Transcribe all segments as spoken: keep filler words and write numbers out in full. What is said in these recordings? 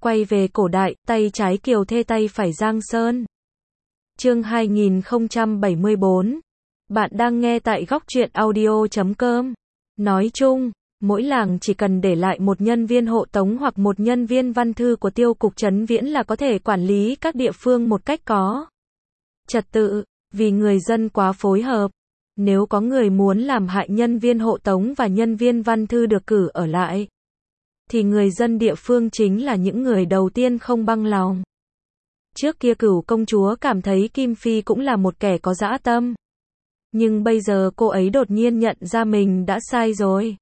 Quay về cổ đại, tay trái Kiều Thê tay phải Giang Sơn. Chương hai nghìn không trăm bảy mươi bốn. Bạn đang nghe tại góc truyện audio chấm com. Nói chung, mỗi làng chỉ cần để lại một nhân viên hộ tống hoặc một nhân viên văn thư của tiêu cục trấn viễn là có thể quản lý các địa phương một cách có trật tự, vì người dân quá phối hợp. Nếu có người muốn làm hại nhân viên hộ tống và nhân viên văn thư được cử ở lại, thì người dân địa phương chính là những người đầu tiên không băng lòng. Trước kia Cửu công chúa cảm thấy Kim Phi cũng là một kẻ có dã tâm. Nhưng bây giờ cô ấy đột nhiên nhận ra mình đã sai rồi.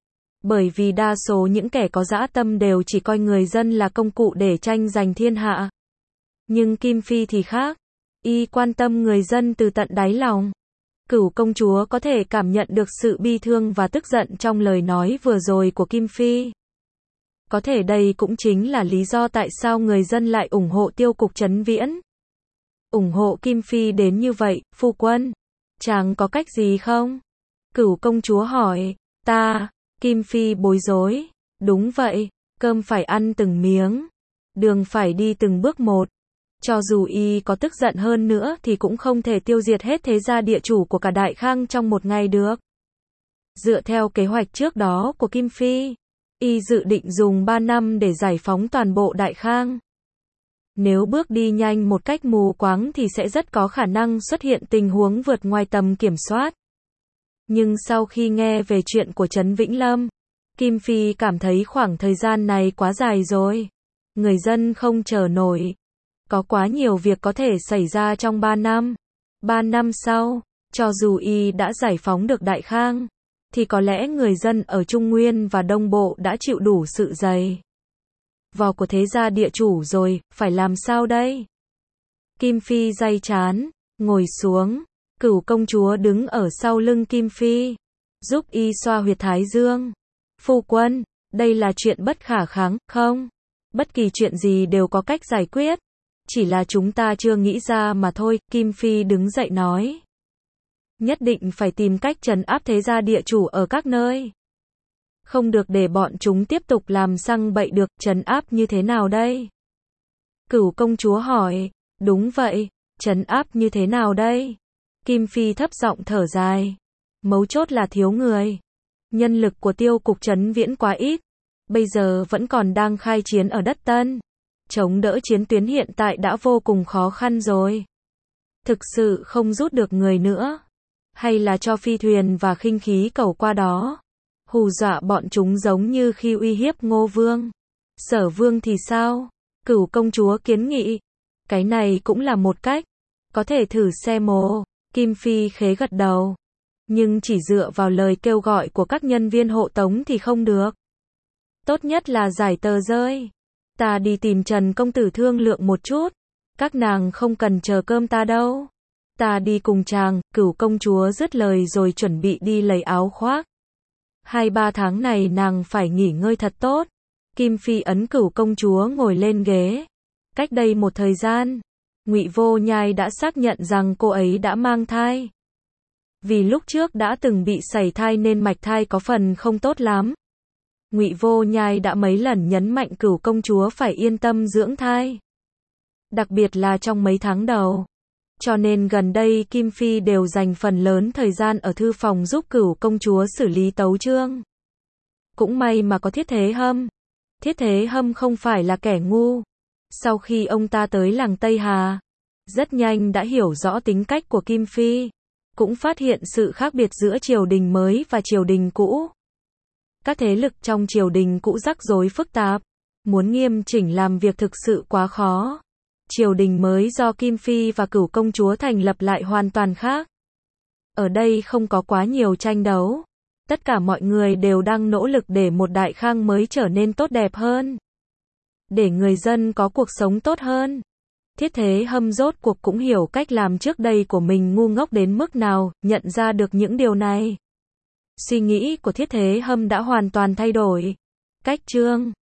Bởi vì đa số những kẻ có dã tâm đều chỉ coi người dân là công cụ để tranh giành thiên hạ. Nhưng Kim Phi thì khác. Y quan tâm người dân từ tận đáy lòng. Cửu công chúa có thể cảm nhận được sự bi thương và tức giận trong lời nói vừa rồi của Kim Phi. Có thể đây cũng chính là lý do tại sao người dân lại ủng hộ tiêu cục trấn viễn. Ủng hộ Kim Phi đến như vậy, phu quân. Chàng có cách gì không? Cửu công chúa hỏi. Ta, Kim Phi bối rối. Đúng vậy, cơm phải ăn từng miếng. Đường phải đi từng bước một. Cho dù y có tức giận hơn nữa thì cũng không thể tiêu diệt hết thế gia địa chủ của cả Đại Khang trong một ngày được. Dựa theo kế hoạch trước đó của Kim Phi, y dự định dùng ba năm để giải phóng toàn bộ Đại Khang. Nếu bước đi nhanh một cách mù quáng thì sẽ rất có khả năng xuất hiện tình huống vượt ngoài tầm kiểm soát. Nhưng sau khi nghe về chuyện của Trấn Vĩnh Lâm, Kim Phi cảm thấy khoảng thời gian này quá dài rồi. Người dân không chờ nổi. Có quá nhiều việc có thể xảy ra trong ba năm. Ba năm sau, cho dù y đã giải phóng được Đại Khang, thì có lẽ người dân ở Trung Nguyên và Đông Bộ đã chịu đủ sự dày vò của thế gia địa chủ rồi, phải làm sao đây? Kim Phi day chán, ngồi xuống. Cửu công chúa đứng ở sau lưng Kim Phi, giúp y xoa huyệt thái dương. Phu quân, đây là chuyện bất khả kháng, không? Bất kỳ chuyện gì đều có cách giải quyết. Chỉ là chúng ta chưa nghĩ ra mà thôi, Kim Phi đứng dậy nói. Nhất định phải tìm cách trấn áp thế gia địa chủ ở các nơi. Không được để bọn chúng tiếp tục làm sằng bậy được, trấn áp như thế nào đây? Cửu công chúa hỏi. Đúng vậy, trấn áp như thế nào đây? Kim Phi thấp giọng thở dài. Mấu chốt là thiếu người. Nhân lực của tiêu cục trấn viễn quá ít. Bây giờ vẫn còn đang khai chiến ở đất Tân. Chống đỡ chiến tuyến hiện tại đã vô cùng khó khăn rồi. Thực sự không rút được người nữa. Hay là cho phi thuyền và khinh khí cầu qua đó. Hù dọa bọn chúng giống như khi uy hiếp Ngô Vương. Sở Vương thì sao? Cửu công chúa kiến nghị. Cái này cũng là một cách. Có thể thử xe mồ. Kim Phi khế gật đầu. Nhưng chỉ dựa vào lời kêu gọi của các nhân viên hộ tống thì không được. Tốt nhất là giải tờ rơi. Ta đi tìm Trần công tử thương lượng một chút. Các nàng không cần chờ cơm ta đâu. Ta đi cùng chàng. Cửu công chúa dứt lời rồi chuẩn bị đi lấy áo khoác. Hai ba tháng này nàng phải nghỉ ngơi thật tốt. Kim Phi ấn Cửu công chúa ngồi lên ghế. Cách đây một thời gian, Ngụy Vô Nhai đã xác nhận rằng cô ấy đã mang thai. Vì lúc trước đã từng bị sảy thai nên mạch thai có phần không tốt lắm. Ngụy Vô Nhai đã mấy lần nhấn mạnh Cửu công chúa phải yên tâm dưỡng thai. Đặc biệt là trong mấy tháng đầu. Cho nên gần đây Kim Phi đều dành phần lớn thời gian ở thư phòng giúp Cửu công chúa xử lý tấu chương. Cũng may mà có Thiết Thế Hâm. Thiết Thế Hâm không phải là kẻ ngu. Sau khi ông ta tới làng Tây Hà, rất nhanh đã hiểu rõ tính cách của Kim Phi. Cũng phát hiện sự khác biệt giữa triều đình mới và triều đình cũ. Các thế lực trong triều đình cũ rắc rối phức tạp. Muốn nghiêm chỉnh làm việc thực sự quá khó. Triều đình mới do Kim Phi và Cửu công chúa thành lập lại hoàn toàn khác. Ở đây không có quá nhiều tranh đấu. Tất cả mọi người đều đang nỗ lực để một Đại Khang mới trở nên tốt đẹp hơn. Để người dân có cuộc sống tốt hơn. Thiết Thế Hâm rốt cuộc cũng hiểu cách làm trước đây của mình ngu ngốc đến mức nào, nhận ra được những điều này. Suy nghĩ của Thiết Thế Hâm đã hoàn toàn thay đổi. Cách chương